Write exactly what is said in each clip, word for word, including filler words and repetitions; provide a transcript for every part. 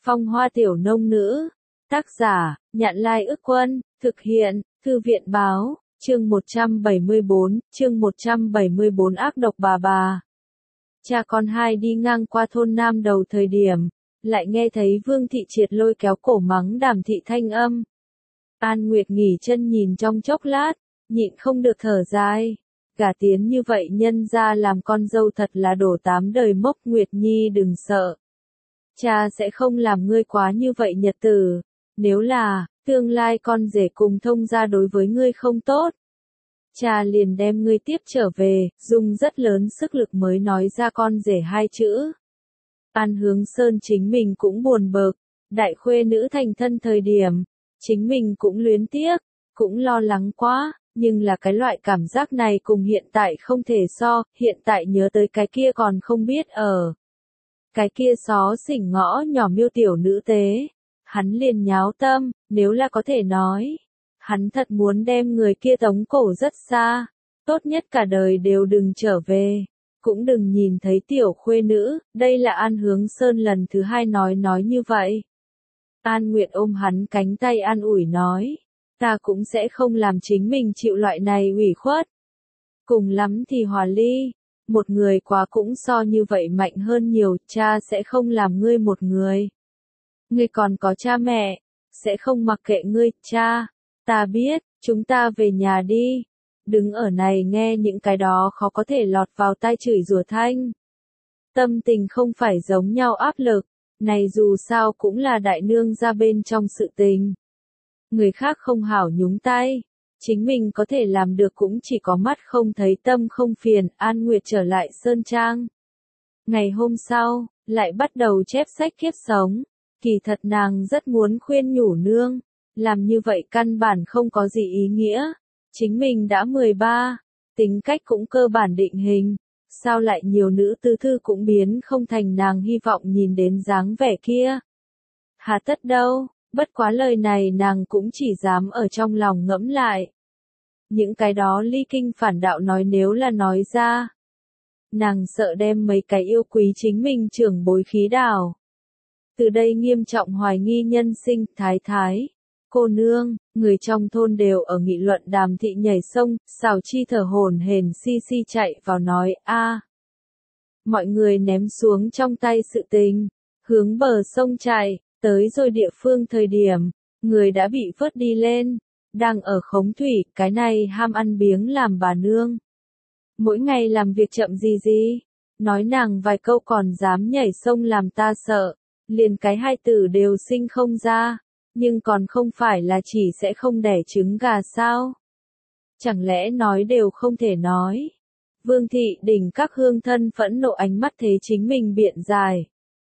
Phong Hoa Tiểu Nông Nữ. Tác giả, Nhạn Lai Ức Quân, thực hiện, Thư viện Báo, chương một trăm bảy mươi bốn, chương một trăm bảy mươi bốn ác độc bà bà. Cha con hai đi ngang qua thôn Nam Đầu thời điểm, lại nghe thấy Vương Thị Triệt lôi kéo cổ mắng Đàm Thị thanh âm. An Nguyệt nghỉ chân nhìn trong chốc lát, nhịn không được thở dài. Gả tiến như vậy nhân ra làm con dâu thật là đổ tám đời mốc. Nguyệt Nhi đừng sợ. Cha sẽ không làm ngươi quá như vậy nhật tử. Nếu là, tương lai con rể cùng thông gia đối với ngươi không tốt, cha liền đem ngươi tiếp trở về, dùng rất lớn sức lực mới nói ra con rể hai chữ. An Hướng Sơn chính mình cũng buồn bực, đại khuê nữ thành thân thời điểm, chính mình cũng luyến tiếc, cũng lo lắng quá, nhưng là cái loại cảm giác này cùng hiện tại không thể so, hiện tại nhớ tới cái kia còn không biết ở. Cái kia xó xỉnh ngõ nhỏ miêu tiểu nữ tế, hắn liền nháo tâm, nếu là có thể nói. Hắn thật muốn đem người kia tống cổ rất xa, tốt nhất cả đời đều đừng trở về, cũng đừng nhìn thấy tiểu khuê nữ, đây là An Hướng Sơn lần thứ hai nói nói như vậy. An Nguyệt ôm hắn cánh tay an ủi nói, ta cũng sẽ không làm chính mình chịu loại này ủy khuất. Cùng lắm thì hòa ly, một người quá cũng so như vậy mạnh hơn nhiều, cha sẽ không làm ngươi một người. Ngươi còn có cha mẹ, sẽ không mặc kệ ngươi, cha. Ta biết, chúng ta về nhà đi. Đứng ở này nghe những cái đó khó có thể lọt vào tai chửi rủa thanh. Tâm tình không phải giống nhau áp lực, này dù sao cũng là đại nương ra bên trong sự tình. Người khác không hảo nhúng tay, chính mình có thể làm được cũng chỉ có mắt không thấy tâm không phiền. An Nguyệt trở lại Sơn Trang. Ngày hôm sau, lại bắt đầu chép sách kiếp sống. Kỳ thật nàng rất muốn khuyên nhủ nương, làm như vậy căn bản không có gì ý nghĩa. Chính mình đã mười ba, tính cách cũng cơ bản định hình, sao lại nhiều nữ tư thư cũng biến không thành nàng hy vọng nhìn đến dáng vẻ kia. Hà tất đâu, bất quá lời này nàng cũng chỉ dám ở trong lòng ngẫm lại. Những cái đó ly kinh phản đạo nói nếu là nói ra, nàng sợ đem mấy cái yêu quý chính mình trưởng bối khí đảo. Từ đây nghiêm trọng hoài nghi nhân sinh. Thái thái, cô nương, người trong thôn đều ở nghị luận Đàm Thị nhảy sông, Xào Chi thở hổn hển si si chạy vào nói, a. Mọi người ném xuống trong tay sự tình, hướng bờ sông chạy, tới rồi địa phương thời điểm, người đã bị vớt đi lên, đang ở khống thủy, cái này ham ăn biếng làm bà nương. Mỗi ngày làm việc chậm gì gì, nói nàng vài câu còn dám nhảy sông làm ta sợ. Liền cái hai tử đều sinh không ra, nhưng còn không phải là chỉ sẽ không đẻ trứng gà sao? Chẳng lẽ nói đều không thể nói? Vương Thị đỉnh các hương thân phẫn nộ ánh mắt thế chính mình biện giải.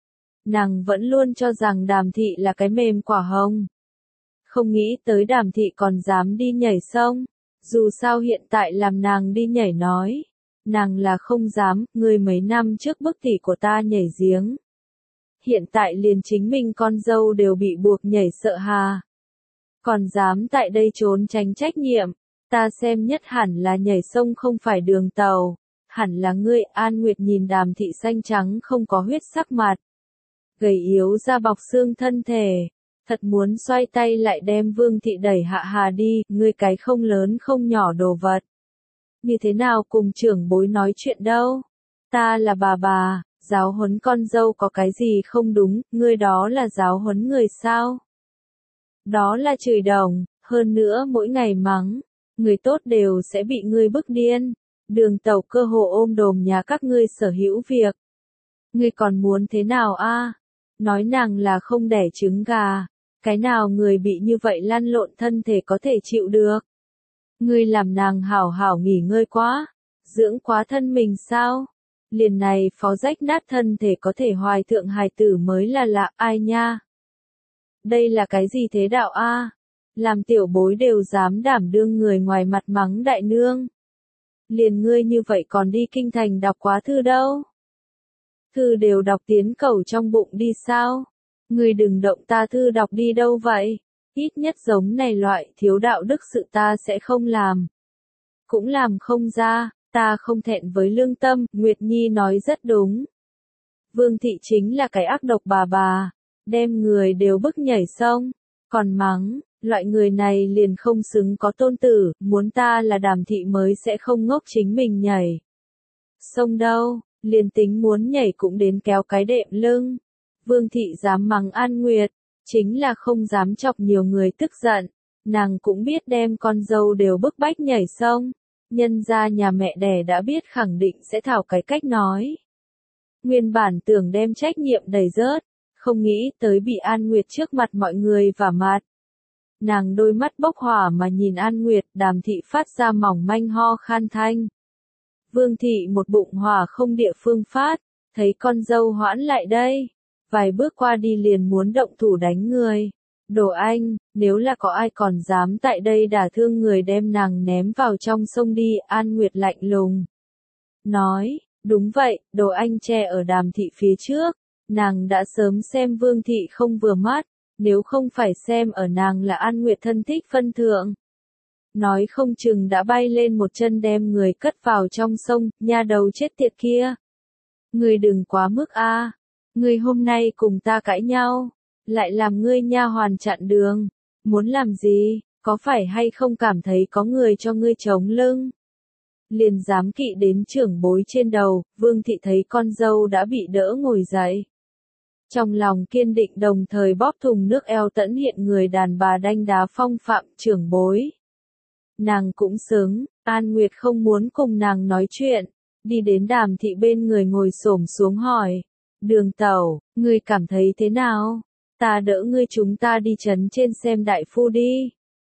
Nàng vẫn luôn cho rằng Đàm Thị là cái mềm quả hồng. Không nghĩ tới Đàm Thị còn dám đi nhảy sông, dù sao hiện tại làm nàng đi nhảy nói. Nàng là không dám, người mấy năm trước bức tỷ của ta nhảy giếng. Hiện tại liền chính mình con dâu đều bị buộc nhảy sợ hà. Còn dám tại đây trốn tránh trách nhiệm, ta xem nhất hẳn là nhảy sông không phải đường tàu, hẳn là ngươi. An Nguyệt nhìn Đàm Thị xanh trắng không có huyết sắc mặt, gầy yếu da bọc xương thân thể, thật muốn xoay tay lại đem Vương Thị đẩy hạ hà đi, ngươi cái không lớn không nhỏ đồ vật. Như thế nào cùng trưởng bối nói chuyện đâu, ta là bà bà. Giáo huấn con dâu có cái gì không đúng, ngươi đó là giáo huấn người sao? Đó là chửi đồng, hơn nữa mỗi ngày mắng, người tốt đều sẽ bị ngươi bức điên. Đường tàu cơ hồ ôm đồm nhà các ngươi sở hữu việc. Ngươi còn muốn thế nào a? Nói nàng là không đẻ trứng gà, cái nào người bị như vậy lăn lộn thân thể có thể chịu được? Ngươi làm nàng hảo hảo nghỉ ngơi quá, dưỡng quá thân mình sao? Liền này phó rách nát thân thể có thể hoài thượng hài tử mới là lạ, ai nha? Đây là cái gì thế đạo a? Làm tiểu bối đều dám đảm đương người ngoài mặt mắng đại nương. Liền ngươi như vậy còn đi kinh thành đọc quá thư đâu? Thư đều đọc tiến cẩu trong bụng đi sao? Ngươi đừng động ta thư đọc đi đâu vậy? Ít nhất giống này loại thiếu đạo đức sự ta sẽ không làm. Cũng làm không ra. Ta không thẹn với lương tâm, Nguyệt Nhi nói rất đúng. Vương Thị chính là cái ác độc bà bà, đem người đều bức nhảy sông, còn mắng, loại người này liền không xứng có tôn tử, muốn ta là Đàm thị mới sẽ không ngốc chính mình nhảy sông đâu, liền tính muốn nhảy cũng đến kéo cái đệm lưng. Vương thị dám mắng An Nguyệt, chính là không dám chọc nhiều người tức giận, nàng cũng biết đem con dâu đều bức bách nhảy sông, nhân ra nhà mẹ đẻ đã biết khẳng định sẽ thảo cái cách nói. Nguyên bản tưởng đem trách nhiệm đầy rớt, không nghĩ tới bị An Nguyệt trước mặt mọi người vả mặt. Nàng đôi mắt bốc hỏa mà nhìn An Nguyệt, Đàm thị phát ra mỏng manh ho khan thanh. Vương thị một bụng hỏa không địa phương phát, thấy con dâu hoãn lại đây, vài bước qua đi liền muốn động thủ đánh người. Đồ Anh, nếu là có ai còn dám tại đây đả thương người đem nàng ném vào trong sông đi, An Nguyệt lạnh lùng nói, đúng vậy, Đồ Anh che ở Đàm thị phía trước, nàng đã sớm xem Vương thị không vừa mắt, nếu không phải xem ở nàng là An Nguyệt thân thích phân thượng. Nói không chừng đã bay lên một chân đem người cất vào trong sông, nha đầu chết tiệt kia. Ngươi đừng quá mức a, ngươi hôm nay cùng ta cãi nhau, lại làm ngươi nha hoàn chặn đường, muốn làm gì, có phải hay không cảm thấy có người cho ngươi chống lưng? Liền dám kỵ đến trưởng bối trên đầu, Vương thị thấy con dâu đã bị đỡ ngồi dậy. Trong lòng kiên định đồng thời bóp thùng nước eo tẫn hiện người đàn bà đanh đá phong phạm trưởng bối. Nàng cũng sướng, An Nguyệt không muốn cùng nàng nói chuyện, đi đến Đàm thị bên người ngồi xổm xuống hỏi, Đường tẩu, ngươi cảm thấy thế nào? Ta đỡ ngươi chúng ta đi trấn trên xem đại phu đi.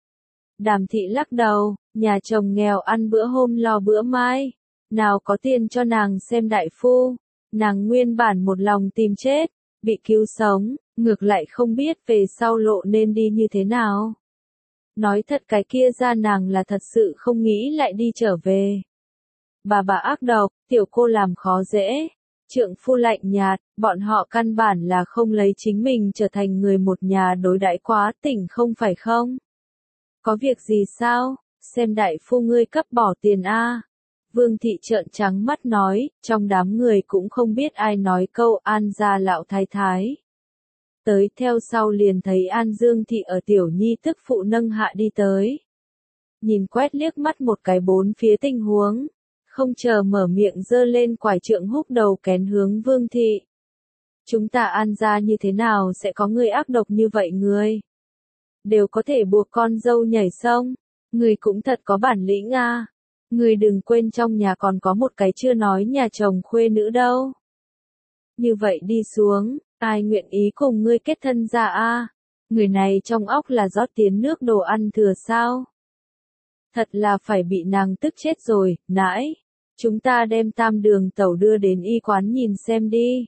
Đàm thị lắc đầu, nhà chồng nghèo ăn bữa hôm lo bữa mai, nào có tiền cho nàng xem đại phu, nàng nguyên bản một lòng tìm chết, bị cứu sống, ngược lại không biết về sau lộ nên đi như thế nào. Nói thật cái kia ra nàng là thật sự không nghĩ lại đi trở về. Bà bà ác độc, tiểu cô làm khó dễ, trượng phu lạnh nhạt, bọn họ căn bản là không lấy chính mình trở thành người một nhà đối đãi quá tỉnh không phải không? Có việc gì sao? Xem đại phu ngươi cấp bỏ tiền a. Vương thị trợn trắng mắt nói, trong đám người cũng không biết ai nói câu An gia lão thái thái. Tới theo sau liền thấy An Dương thị ở tiểu nhi tức phụ nâng hạ đi tới. Nhìn quét liếc mắt một cái bốn phía tình huống, không chờ mở miệng giơ lên quải trượng húc đầu kén hướng Vương thị. Chúng ta An gia như thế nào sẽ có người ác độc như vậy người? Đều có thể buộc con dâu nhảy sông, người cũng thật có bản lĩnh a. À. Người đừng quên trong nhà còn có một cái chưa nói nhà chồng khuê nữ đâu. Như vậy đi xuống, ai nguyện ý cùng ngươi kết thân ra a? À? Người này trong óc là rót tiến nước đồ ăn thừa sao? Thật là phải bị nàng tức chết rồi, nãi. Chúng ta đem tam đường tẩu đưa đến y quán nhìn xem đi.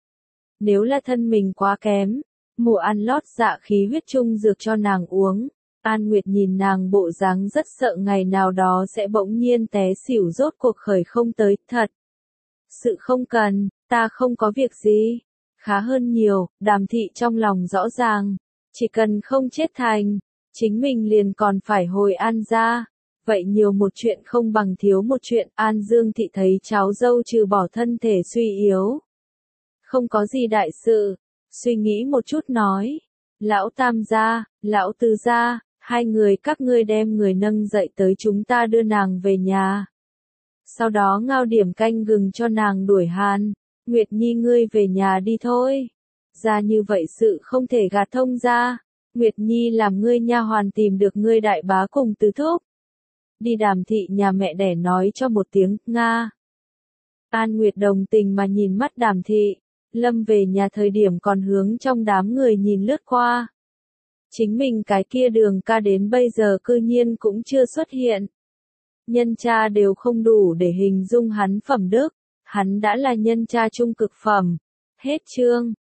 Nếu là thân mình quá kém, mùa ăn lót dạ khí huyết trung dược cho nàng uống. An Nguyệt nhìn nàng bộ dáng rất sợ ngày nào đó sẽ bỗng nhiên té xỉu rốt cuộc khởi không tới, thật. Sự không cần, ta không có việc gì. Khá hơn nhiều, Đàm thị trong lòng rõ ràng. Chỉ cần không chết thành, chính mình liền còn phải hồi An gia. Vậy nhiều một chuyện không bằng thiếu một chuyện, An Dương thị thấy cháu dâu trừ bỏ thân thể suy yếu. Không có gì đại sự, suy nghĩ một chút nói. Lão tam gia, lão tứ gia, hai người các ngươi đem người nâng dậy tới chúng ta đưa nàng về nhà. Sau đó ngao điểm canh gừng cho nàng đuổi hàn. Nguyệt Nhi ngươi về nhà đi thôi. Ra như vậy sự không thể gạt thông ra. Nguyệt Nhi làm ngươi nha hoàn tìm được ngươi đại bá cùng tứ thúc. Đi Đàm thị nhà mẹ đẻ nói cho một tiếng, Nga. An Nguyệt đồng tình mà nhìn mắt Đàm thị. Lâm về nhà thời điểm còn hướng trong đám người nhìn lướt qua. Chính mình cái kia đường ca đến bây giờ cư nhiên cũng chưa xuất hiện. Nhân cha đều không đủ để hình dung hắn phẩm đức. Hắn đã là nhân cha trung cực phẩm. Hết chương.